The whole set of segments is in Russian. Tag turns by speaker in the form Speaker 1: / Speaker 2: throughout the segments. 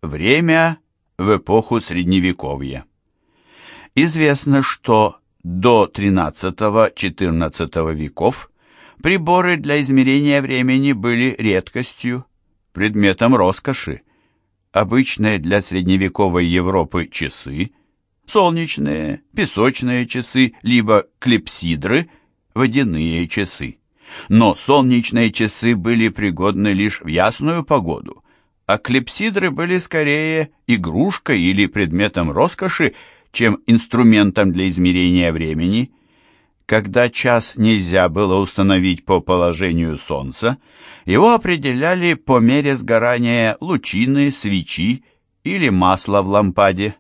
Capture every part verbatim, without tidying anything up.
Speaker 1: Время в эпоху Средневековья. Известно, что до тринадцатого-четырнадцатого веков приборы для измерения времени были редкостью, предметом роскоши. Обычные для средневековой Европы часы, солнечные, песочные часы, либо клипсидры, водяные часы. Но солнечные часы были пригодны лишь в ясную погоду, а клипсидры были скорее игрушкой или предметом роскоши, чем инструментом для измерения времени. Когда час нельзя было установить по положению солнца, его определяли по мере сгорания лучины, свечи или масла в лампаде.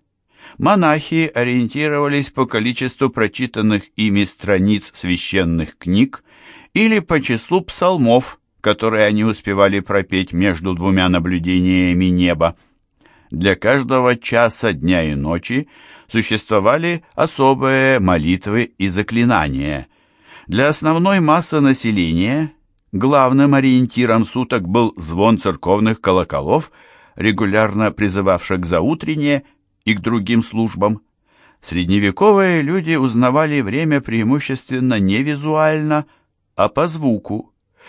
Speaker 1: Монахи ориентировались по количеству прочитанных ими страниц священных книг или по числу псалмов, которые они успевали пропеть между двумя наблюдениями неба. Для каждого часа дня и ночи существовали особые молитвы и заклинания. Для основной массы населения главным ориентиром суток был звон церковных колоколов, регулярно призывавших к заутренне и к другим службам. Средневековые люди узнавали время преимущественно не визуально, а по звуку.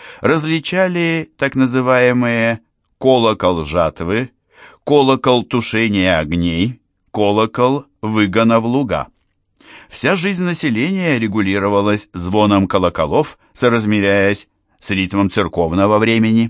Speaker 1: Различали так называемые колокол жатвы, колокол тушения огней, колокол выгона в луга. Вся жизнь населения регулировалась звоном колоколов, соразмеряясь с ритмом церковного времени.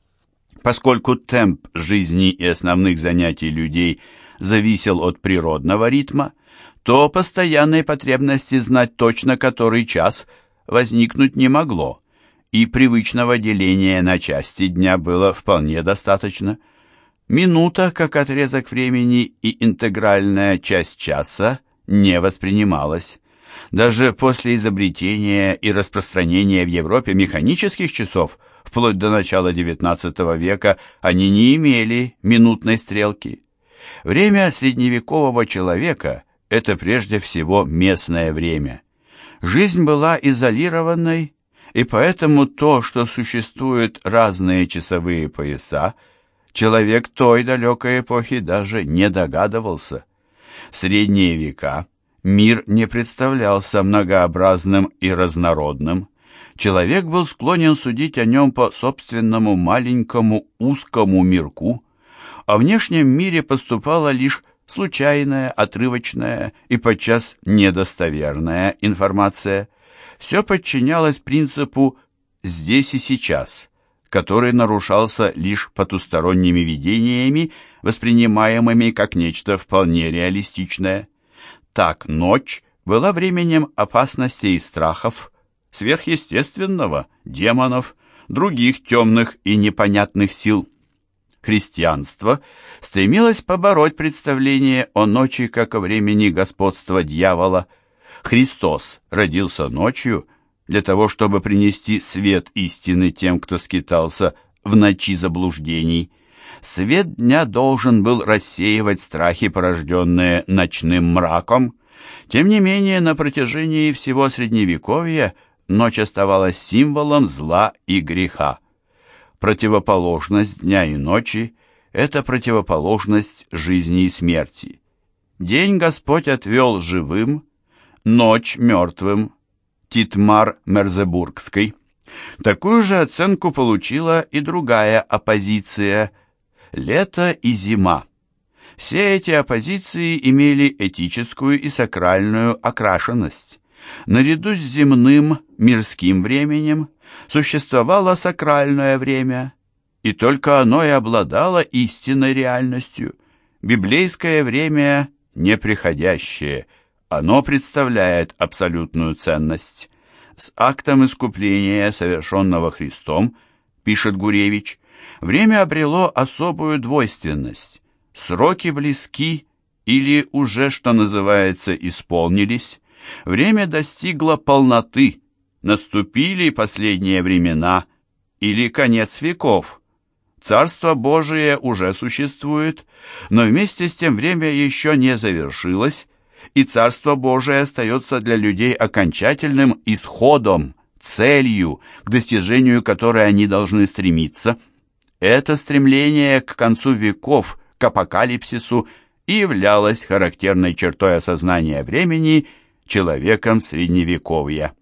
Speaker 1: Поскольку темп жизни и основных занятий людей зависел от природного ритма, то постоянной потребности знать точно который час возникнуть не могло, и привычного деления на части дня было вполне достаточно. Минута, как отрезок времени, и интегральная часть часа не воспринималась. Даже после изобретения и распространения в Европе механических часов, вплоть до начала девятнадцатого века, они не имели минутной стрелки. Время средневекового человека – это прежде всего местное время. Жизнь была изолированной, и поэтому то, что существуют разные часовые пояса, человек той далекой эпохи даже не догадывался. В средние века мир не представлялся многообразным и разнородным. Человек был склонен судить о нем по собственному маленькому узкому мирку. О внешнем мире поступала лишь случайная, отрывочная и подчас недостоверная информация. Все подчинялось принципу «здесь и сейчас», который нарушался лишь потусторонними видениями, воспринимаемыми как нечто вполне реалистичное. Так ночь была временем опасностей и страхов, сверхъестественного, демонов, других темных и непонятных сил. Христианство стремилось побороть представление о ночи как о времени господства дьявола. Христос родился ночью для того, чтобы принести свет истины тем, кто скитался в ночи заблуждений. Свет дня должен был рассеивать страхи, порожденные ночным мраком. Тем не менее, на протяжении всего Средневековья ночь оставалась символом зла и греха. Противоположность дня и ночи – это противоположность жизни и смерти. День Господь отвел живым, ночь мертвым. Титмар Мерзебургской. Такую же оценку получила и другая оппозиция – лето и зима. Все эти оппозиции имели этическую и сакральную окрашенность. Наряду с земным мирским временем существовало сакральное время, и только оно и обладало истинной реальностью. Библейское время неприходящее, оно представляет абсолютную ценность. С актом искупления, совершенного Христом, пишет Гуревич, время обрело особую двойственность. Сроки близки или уже, что называется, исполнились. Время достигло полноты, наступили последние времена или конец веков. Царство Божие уже существует, но вместе с тем время еще не завершилось, и Царство Божие остается для людей окончательным исходом, целью, к достижению которой они должны стремиться. Это стремление к концу веков, к апокалипсису и являлась характерной чертой осознания времени человеком Средневековья.